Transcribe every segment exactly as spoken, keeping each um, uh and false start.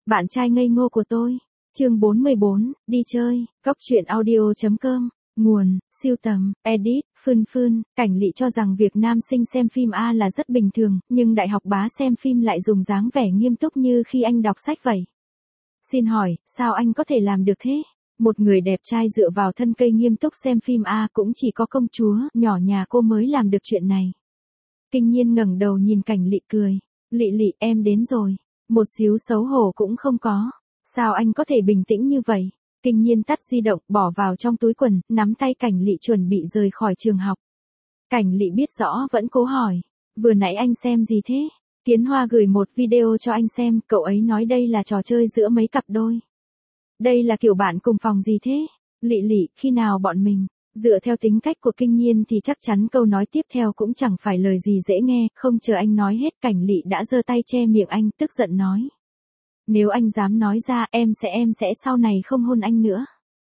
Bạn trai ngây ngô của tôi. Chương bốn mươi bốn, đi chơi. Góc truyện audio chấm com. Nguồn, siêu tầm, edit, Phương Phương. Cảnh Lị cho rằng việc nam sinh xem phim A là rất bình thường, nhưng đại học bá xem phim lại dùng dáng vẻ nghiêm túc như khi anh đọc sách vậy. Xin hỏi, sao anh có thể làm được thế? Một người đẹp trai dựa vào thân cây nghiêm túc xem phim A cũng chỉ có công chúa, nhỏ nhà cô mới làm được chuyện này. Kinh Nhiên ngẩng đầu nhìn Cảnh Lị cười. Lị Lị, em đến rồi. Một xíu xấu hổ cũng không có. Sao anh có thể bình tĩnh như vậy? Kinh Nhiên tắt di động, bỏ vào trong túi quần, nắm tay Cảnh Lị chuẩn bị rời khỏi trường học. Cảnh Lị biết rõ vẫn cố hỏi. Vừa nãy anh xem gì thế? Kiến Hoa gửi một video cho anh xem, cậu ấy nói đây là trò chơi giữa mấy cặp đôi. Đây là kiểu bạn cùng phòng gì thế? Lị Lị, khi nào bọn mình? Dựa theo tính cách của Kinh Nhiên thì chắc chắn câu nói tiếp theo cũng chẳng phải lời gì dễ nghe, không chờ anh nói hết Cảnh Lị đã giơ tay che miệng anh, tức giận nói. Nếu anh dám nói ra, em sẽ em sẽ sau này không hôn anh nữa.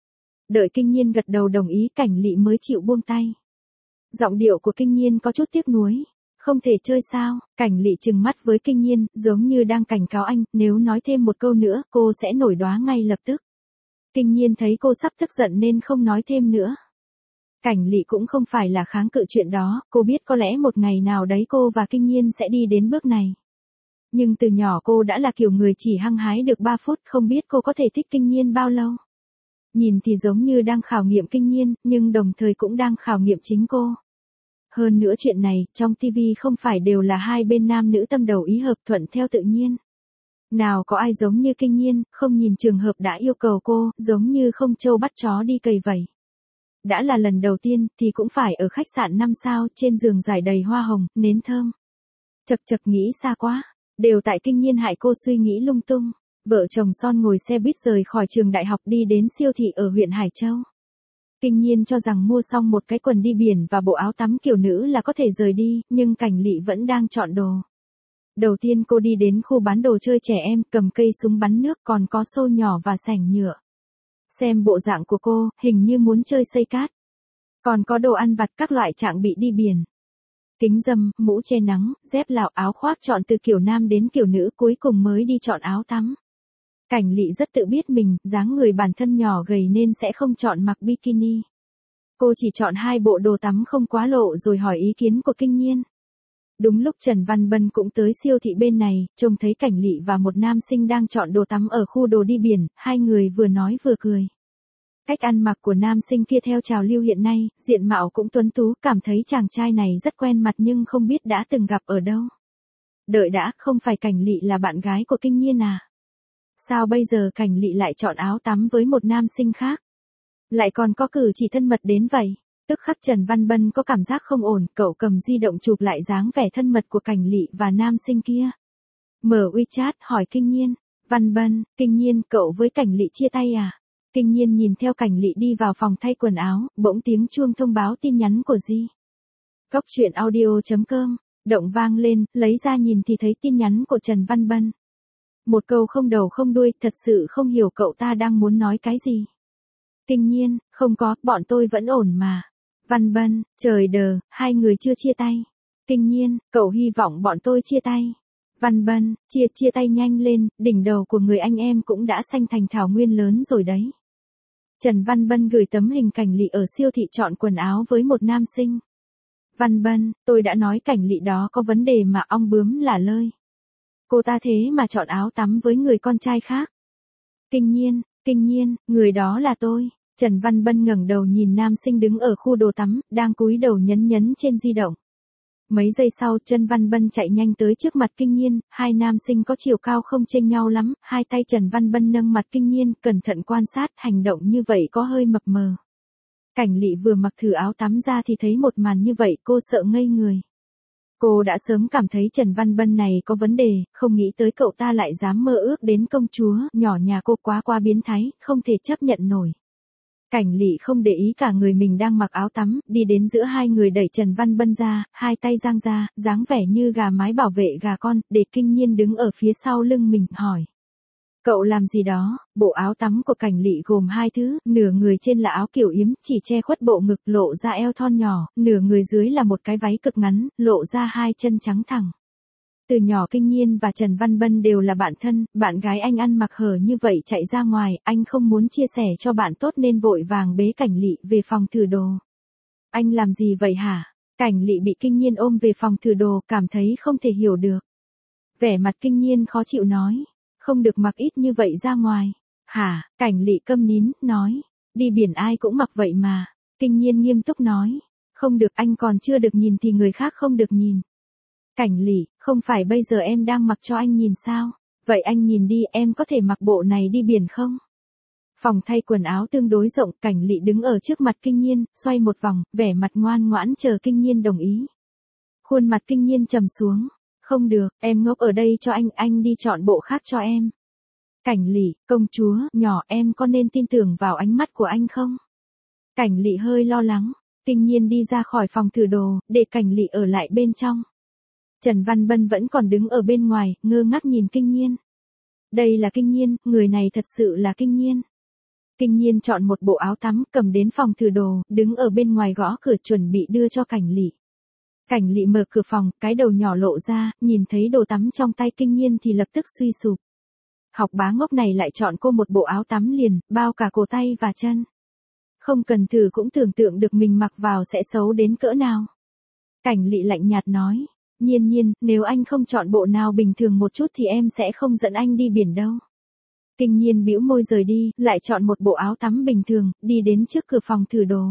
Đợi Kinh Nhiên gật đầu đồng ý, Cảnh Lị mới chịu buông tay. Giọng điệu của Kinh Nhiên có chút tiếc nuối. Không thể chơi sao? Cảnh Lị trừng mắt với Kinh Nhiên, giống như đang cảnh cáo anh, nếu nói thêm một câu nữa, cô sẽ nổi đoá ngay lập tức. Kinh Nhiên thấy cô sắp tức giận nên không nói thêm nữa. Cảnh Lị cũng không phải là kháng cự chuyện đó, cô biết có lẽ một ngày nào đấy cô và Kinh Nhiên sẽ đi đến bước này. Nhưng từ nhỏ cô đã là kiểu người chỉ hăng hái được ba phút, không biết cô có thể thích Kinh Nhiên bao lâu. Nhìn thì giống như đang khảo nghiệm Kinh Nhiên, nhưng đồng thời cũng đang khảo nghiệm chính cô. Hơn nữa chuyện này, trong ti vi không phải đều là hai bên nam nữ tâm đầu ý hợp thuận theo tự nhiên. Nào có ai giống như Kinh Nhiên, không nhìn trường hợp đã yêu cầu cô, giống như không trâu bắt chó đi cày vậy. Đã là lần đầu tiên, thì cũng phải ở khách sạn năm sao, trên giường trải đầy hoa hồng, nến thơm. Chật chật nghĩ xa quá. Đều tại Kinh Nhiên hại cô suy nghĩ lung tung. Vợ chồng son ngồi xe buýt rời khỏi trường đại học đi đến siêu thị ở huyện Hải Châu. Kinh Nhiên cho rằng mua xong một cái quần đi biển và bộ áo tắm kiểu nữ là có thể rời đi, nhưng Cảnh Lị vẫn đang chọn đồ. Đầu tiên cô đi đến khu bán đồ chơi trẻ em, cầm cây súng bắn nước, còn có xô nhỏ và sảnh nhựa. Xem bộ dạng của cô, hình như muốn chơi xây cát. Còn có đồ ăn vặt các loại trạng bị đi biển. Kính râm, mũ che nắng, dép lạo, áo khoác chọn từ kiểu nam đến kiểu nữ, cuối cùng mới đi chọn áo tắm. Cảnh Lị rất tự biết mình, dáng người bản thân nhỏ gầy nên sẽ không chọn mặc bikini. Cô chỉ chọn hai bộ đồ tắm không quá lộ rồi hỏi ý kiến của Kinh Nhiên. Đúng lúc Trần Văn Bân cũng tới siêu thị bên này, trông thấy Cảnh Lị và một nam sinh đang chọn đồ tắm ở khu đồ đi biển, hai người vừa nói vừa cười. Cách ăn mặc của nam sinh kia theo trào lưu hiện nay, diện mạo cũng tuấn tú, cảm thấy chàng trai này rất quen mặt nhưng không biết đã từng gặp ở đâu. Đợi đã, không phải Cảnh Lị là bạn gái của Kinh Nhiên à? Sao bây giờ Cảnh Lị lại chọn áo tắm với một nam sinh khác? Lại còn có cử chỉ thân mật đến vậy? Tức khắc Trần Văn Bân có cảm giác không ổn, cậu cầm di động chụp lại dáng vẻ thân mật của Cảnh Lị và nam sinh kia. Mở WeChat hỏi Kinh Nhiên. Văn Bân, Kinh Nhiên, cậu với Cảnh Lị chia tay à? Kinh Nhiên nhìn theo Cảnh Lị đi vào phòng thay quần áo, bỗng tiếng chuông thông báo tin nhắn của Di. Góc truyện audio chấm com. Động vang lên, lấy ra nhìn thì thấy tin nhắn của Trần Văn Bân. Một câu không đầu không đuôi, thật sự không hiểu cậu ta đang muốn nói cái gì. Kinh Nhiên, không có, bọn tôi vẫn ổn mà. Văn Bân, trời đờ, hai người chưa chia tay. Kinh Nhiên, cậu hy vọng bọn tôi chia tay. Văn Bân, chia chia tay nhanh lên, đỉnh đầu của người anh em cũng đã xanh thành thảo nguyên lớn rồi đấy. Trần Văn Bân gửi tấm hình Cảnh Lị ở siêu thị chọn quần áo với một nam sinh. Văn Bân, tôi đã nói Cảnh Lị đó có vấn đề mà ong bướm lả lơi. Cô ta thế mà chọn áo tắm với người con trai khác. Kinh Nhiên, Kinh Nhiên, người đó là tôi. Trần Văn Bân ngẩng đầu nhìn nam sinh đứng ở khu đồ tắm, đang cúi đầu nhấn nhấn trên di động. Mấy giây sau, Trần Văn Bân chạy nhanh tới trước mặt Kinh Nhiên, hai nam sinh có chiều cao không chênh nhau lắm, hai tay Trần Văn Bân nâng mặt Kinh Nhiên, cẩn thận quan sát, hành động như vậy có hơi mập mờ. Cảnh Lị vừa mặc thử áo tắm ra thì thấy một màn như vậy, cô sợ ngây người. Cô đã sớm cảm thấy Trần Văn Bân này có vấn đề, không nghĩ tới cậu ta lại dám mơ ước đến công chúa, nhỏ nhà cô quá quá biến thái, không thể chấp nhận nổi. Cảnh Lị không để ý cả người mình đang mặc áo tắm, đi đến giữa hai người đẩy Trần Văn Bân ra, hai tay giang ra, dáng vẻ như gà mái bảo vệ gà con, để Kinh Nhiên đứng ở phía sau lưng mình, hỏi. Cậu làm gì đó? Bộ áo tắm của Cảnh Lị gồm hai thứ, nửa người trên là áo kiểu yếm, chỉ che khuất bộ ngực lộ ra eo thon nhỏ, nửa người dưới là một cái váy cực ngắn, lộ ra hai chân trắng thẳng. Từ nhỏ Kinh Nhiên và Trần Văn Bân đều là bạn thân, bạn gái anh ăn mặc hở như vậy chạy ra ngoài, anh không muốn chia sẻ cho bạn tốt nên vội vàng bế Cảnh Lị về phòng thử đồ. Anh làm gì vậy hả? Cảnh Lị bị Kinh Nhiên ôm về phòng thử đồ, cảm thấy không thể hiểu được. Vẻ mặt Kinh Nhiên khó chịu nói, không được mặc ít như vậy ra ngoài. Hả? Cảnh Lị câm nín, nói, đi biển ai cũng mặc vậy mà. Kinh Nhiên nghiêm túc nói, không được, anh còn chưa được nhìn thì người khác không được nhìn. Cảnh Lị, không phải bây giờ em đang mặc cho anh nhìn sao? Vậy anh nhìn đi, em có thể mặc bộ này đi biển không? Phòng thay quần áo tương đối rộng, Cảnh Lị đứng ở trước mặt Kinh Nhiên, xoay một vòng, vẻ mặt ngoan ngoãn chờ Kinh Nhiên đồng ý. Khuôn mặt Kinh Nhiên trầm xuống, không được, em ngốc ở đây cho anh, anh đi chọn bộ khác cho em. Cảnh Lị, công chúa, nhỏ em có nên tin tưởng vào ánh mắt của anh không? Cảnh Lị hơi lo lắng, Kinh Nhiên đi ra khỏi phòng thử đồ, để Cảnh Lị ở lại bên trong. Trần Văn Bân vẫn còn đứng ở bên ngoài, ngơ ngác nhìn Kinh Nhiên. Đây là Kinh Nhiên, người này thật sự là Kinh Nhiên. Kinh Nhiên chọn một bộ áo tắm, cầm đến phòng thử đồ, đứng ở bên ngoài gõ cửa chuẩn bị đưa cho Cảnh Lị. Cảnh Lị mở cửa phòng, cái đầu nhỏ lộ ra, nhìn thấy đồ tắm trong tay Kinh Nhiên thì lập tức suy sụp. Học bá ngốc này lại chọn cô một bộ áo tắm liền, bao cả cổ tay và chân. Không cần thử cũng tưởng tượng được mình mặc vào sẽ xấu đến cỡ nào. Cảnh Lị lạnh nhạt nói, Nhiên Nhiên, nếu anh không chọn bộ nào bình thường một chút thì em sẽ không dẫn anh đi biển đâu. Kinh Nhiên bĩu môi rời đi, lại chọn một bộ áo tắm bình thường, đi đến trước cửa phòng thử đồ.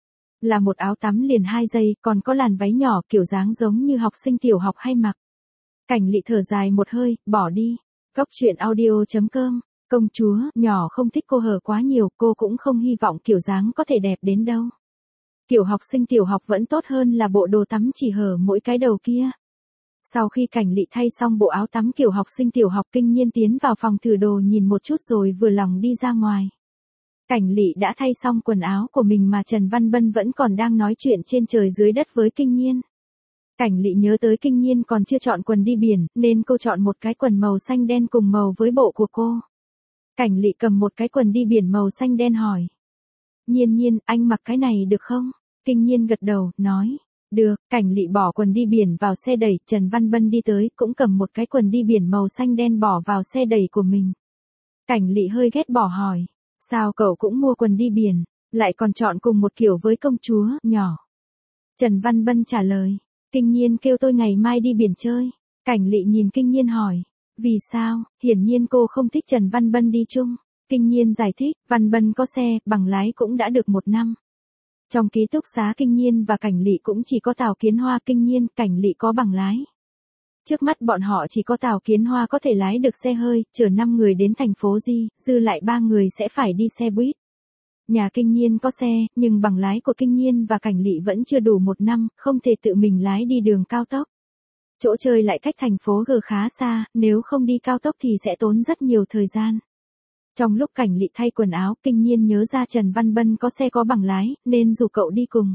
Là một áo tắm liền hai giây, còn có làn váy nhỏ kiểu dáng giống như học sinh tiểu học hay mặc. Cảnh Lị thở dài một hơi, bỏ đi. Góc truyện audio chấm com, công chúa, nhỏ không thích cô hở quá nhiều, cô cũng không hy vọng kiểu dáng có thể đẹp đến đâu. Kiểu học sinh tiểu học vẫn tốt hơn là bộ đồ tắm chỉ hở mỗi cái đầu kia. Sau khi Cảnh Lị thay xong bộ áo tắm kiểu học sinh tiểu học, Kinh Nhiên tiến vào phòng thử đồ nhìn một chút rồi vừa lòng đi ra ngoài. Cảnh Lị đã thay xong quần áo của mình mà Trần Văn Bân vẫn còn đang nói chuyện trên trời dưới đất với Kinh Nhiên. Cảnh Lị nhớ tới Kinh Nhiên còn chưa chọn quần đi biển, nên cô chọn một cái quần màu xanh đen cùng màu với bộ của cô. Cảnh Lị cầm một cái quần đi biển màu xanh đen hỏi. Nhiên Nhiên, anh mặc cái này được không? Kinh Nhiên gật đầu, nói. Được. Cảnh Lị bỏ quần đi biển vào xe đẩy, Trần Văn Bân đi tới, cũng cầm một cái quần đi biển màu xanh đen bỏ vào xe đẩy của mình. Cảnh Lị hơi ghét bỏ hỏi. Sao cậu cũng mua quần đi biển, lại còn chọn cùng một kiểu với công chúa, nhỏ? Trần Văn Bân trả lời. Kinh Nhiên kêu tôi ngày mai đi biển chơi. Cảnh Lị nhìn Kinh Nhiên hỏi. Vì sao? Hiển nhiên cô không thích Trần Văn Bân đi chung. Kinh Nhiên giải thích, Văn Bân có xe, bằng lái cũng đã được một năm. Trong ký túc xá Kinh Nhiên và Cảnh Lị cũng chỉ có Tào Kiến Hoa, Kinh Nhiên, Cảnh Lị có bằng lái. Trước mắt bọn họ chỉ có Tào Kiến Hoa có thể lái được xe hơi, chở năm người đến thành phố Di, dư lại ba người sẽ phải đi xe buýt. Nhà Kinh Nhiên có xe, nhưng bằng lái của Kinh Nhiên và Cảnh Lị vẫn chưa đủ một năm, không thể tự mình lái đi đường cao tốc. Chỗ chơi lại cách thành phố G khá xa, nếu không đi cao tốc thì sẽ tốn rất nhiều thời gian. Trong lúc Cảnh Lị thay quần áo, Kinh Nhiên nhớ ra Trần Văn Bân có xe có bằng lái, nên rủ cậu đi cùng.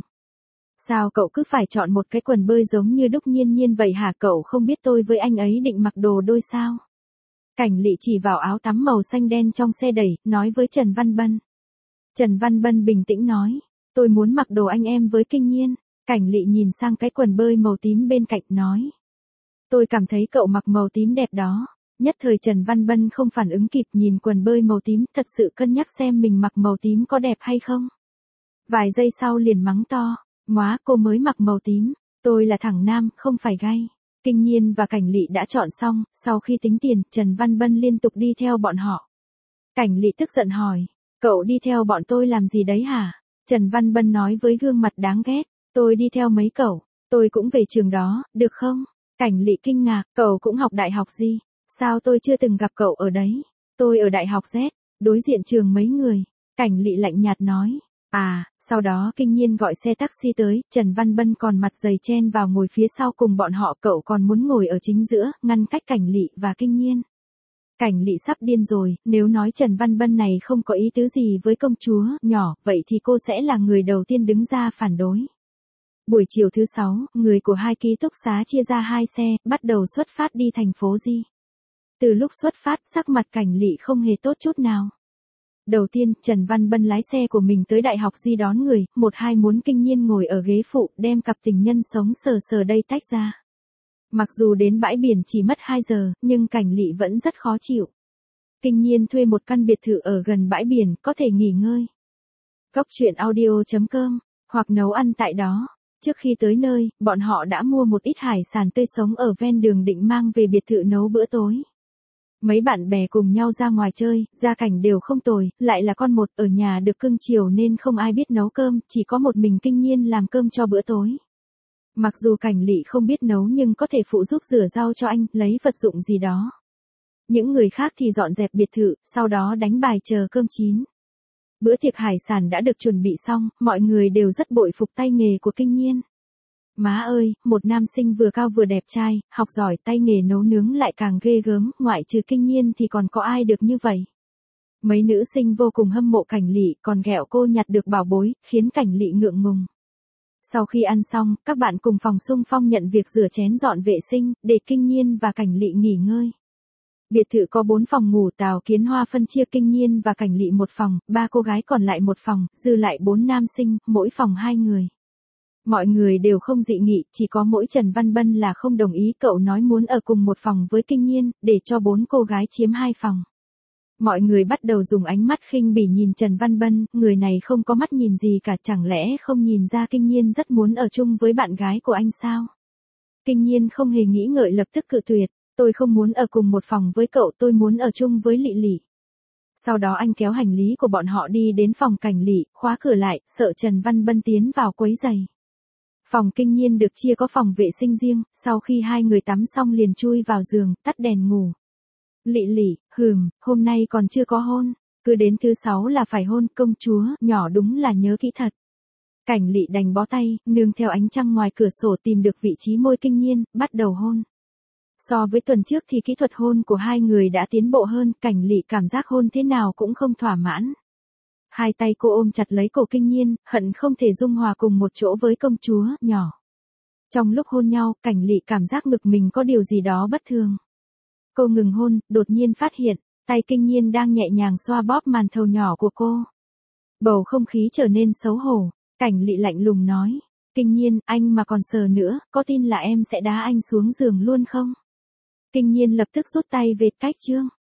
Sao cậu cứ phải chọn một cái quần bơi giống như Đúc Nhiên Nhiên vậy hả? Cậu không biết tôi với anh ấy định mặc đồ đôi sao? Cảnh Lị chỉ vào áo tắm màu xanh đen trong xe đẩy, nói với Trần Văn Bân. Trần Văn Bân bình tĩnh nói, tôi muốn mặc đồ anh em với Kinh Nhiên. Cảnh Lị nhìn sang cái quần bơi màu tím bên cạnh nói. Tôi cảm thấy cậu mặc màu tím đẹp đó. Nhất thời Trần Văn Bân không phản ứng kịp, nhìn quần bơi màu tím, thật sự cân nhắc xem mình mặc màu tím có đẹp hay không. Vài giây sau liền mắng to, móa, cô mới mặc màu tím, tôi là thằng nam, không phải gay. Kinh Nhiên và Cảnh Lị đã chọn xong, sau khi tính tiền, Trần Văn Bân liên tục đi theo bọn họ. Cảnh Lị tức giận hỏi, cậu đi theo bọn tôi làm gì đấy hả? Trần Văn Bân nói với gương mặt đáng ghét, tôi đi theo mấy cậu, tôi cũng về trường đó, được không? Cảnh Lị kinh ngạc, cậu cũng học đại học gì? Sao tôi chưa từng gặp cậu ở đấy? Tôi ở đại học Z, đối diện trường mấy người. Cảnh Lị lạnh nhạt nói. À, sau đó Kinh Nhiên gọi xe taxi tới, Trần Văn Bân còn mặt dày chen vào ngồi phía sau cùng bọn họ, cậu còn muốn ngồi ở chính giữa, ngăn cách Cảnh Lị và Kinh Nhiên. Cảnh Lị sắp điên rồi, nếu nói Trần Văn Bân này không có ý tứ gì với công chúa, nhỏ, vậy thì cô sẽ là người đầu tiên đứng ra phản đối. Buổi chiều thứ sáu, người của hai ký túc xá chia ra hai xe, bắt đầu xuất phát đi thành phố Di. Từ lúc xuất phát, sắc mặt Cảnh Lị không hề tốt chút nào. Đầu tiên, Trần Văn Bân lái xe của mình tới đại học Di đón người, một hai muốn Kinh Nhiên ngồi ở ghế phụ, đem cặp tình nhân sống sờ sờ đây tách ra. Mặc dù đến bãi biển chỉ mất hai giờ, nhưng Cảnh Lị vẫn rất khó chịu. Kinh nhiên thuê một căn biệt thự ở gần bãi biển, có thể nghỉ ngơi. Cốc truyện audio chấm com, hoặc nấu ăn tại đó. Trước khi tới nơi, bọn họ đã mua một ít hải sản tươi sống ở ven đường định mang về biệt thự nấu bữa tối. Mấy bạn bè cùng nhau ra ngoài chơi, gia cảnh đều không tồi, lại là con một ở nhà được cưng chiều nên không ai biết nấu cơm, chỉ có một mình Kinh Nhiên làm cơm cho bữa tối. Mặc dù Cảnh Lị không biết nấu nhưng có thể phụ giúp rửa rau cho anh, lấy vật dụng gì đó. Những người khác thì dọn dẹp biệt thự, sau đó đánh bài chờ cơm chín. Bữa tiệc hải sản đã được chuẩn bị xong, mọi người đều rất bội phục tay nghề của Kinh Nhiên. Má ơi, một nam sinh vừa cao vừa đẹp trai, học giỏi, tay nghề nấu nướng lại càng ghê gớm, ngoại trừ Kinh Nhiên thì còn có ai được như vậy. Mấy nữ sinh vô cùng hâm mộ Cảnh Lị, còn ghẹo cô nhặt được bảo bối, khiến Cảnh Lị ngượng ngùng. Sau khi ăn xong, các bạn cùng phòng xung phong nhận việc rửa chén dọn vệ sinh, để Kinh Nhiên và Cảnh Lị nghỉ ngơi. Biệt thự có bốn phòng ngủ, Tào Kiến Hoa phân chia Kinh Nhiên và Cảnh Lị một phòng, ba cô gái còn lại một phòng, dư lại bốn nam sinh, mỗi phòng hai người. Mọi người đều không dị nghị, chỉ có mỗi Trần Văn Bân là không đồng ý, cậu nói muốn ở cùng một phòng với Kinh Nhiên, để cho bốn cô gái chiếm hai phòng. Mọi người bắt đầu dùng ánh mắt khinh bỉ nhìn Trần Văn Bân, người này không có mắt nhìn gì cả, chẳng lẽ không nhìn ra Kinh Nhiên rất muốn ở chung với bạn gái của anh sao? Kinh Nhiên không hề nghĩ ngợi lập tức cự tuyệt, tôi không muốn ở cùng một phòng với cậu, tôi muốn ở chung với Lị Lị. Sau đó anh kéo hành lý của bọn họ đi đến phòng Cảnh Lị, khóa cửa lại, sợ Trần Văn Bân tiến vào quấy rầy. Phòng Kinh Nhiên được chia có phòng vệ sinh riêng, sau khi hai người tắm xong liền chui vào giường, tắt đèn ngủ. Lị Lị, hừm, hôm nay còn chưa có hôn, cứ đến thứ sáu là phải hôn, công chúa, nhỏ đúng là nhớ kỹ thật. Cảnh Lị đành bó tay, nương theo ánh trăng ngoài cửa sổ tìm được vị trí môi Kinh Nhiên, bắt đầu hôn. So với tuần trước thì kỹ thuật hôn của hai người đã tiến bộ hơn, Cảnh Lị cảm giác hôn thế nào cũng không thỏa mãn. Hai tay cô ôm chặt lấy cổ Kinh Nhiên, hận không thể dung hòa cùng một chỗ với công chúa, nhỏ. Trong lúc hôn nhau, Cảnh Lị cảm giác ngực mình có điều gì đó bất thường. Cô ngừng hôn, đột nhiên phát hiện, tay Kinh Nhiên đang nhẹ nhàng xoa bóp màn thầu nhỏ của cô. Bầu không khí trở nên xấu hổ, Cảnh Lị lạnh lùng nói, Kinh Nhiên, anh mà còn sờ nữa, có tin là em sẽ đá anh xuống giường luôn không? Kinh Nhiên lập tức rút tay về, cách chương.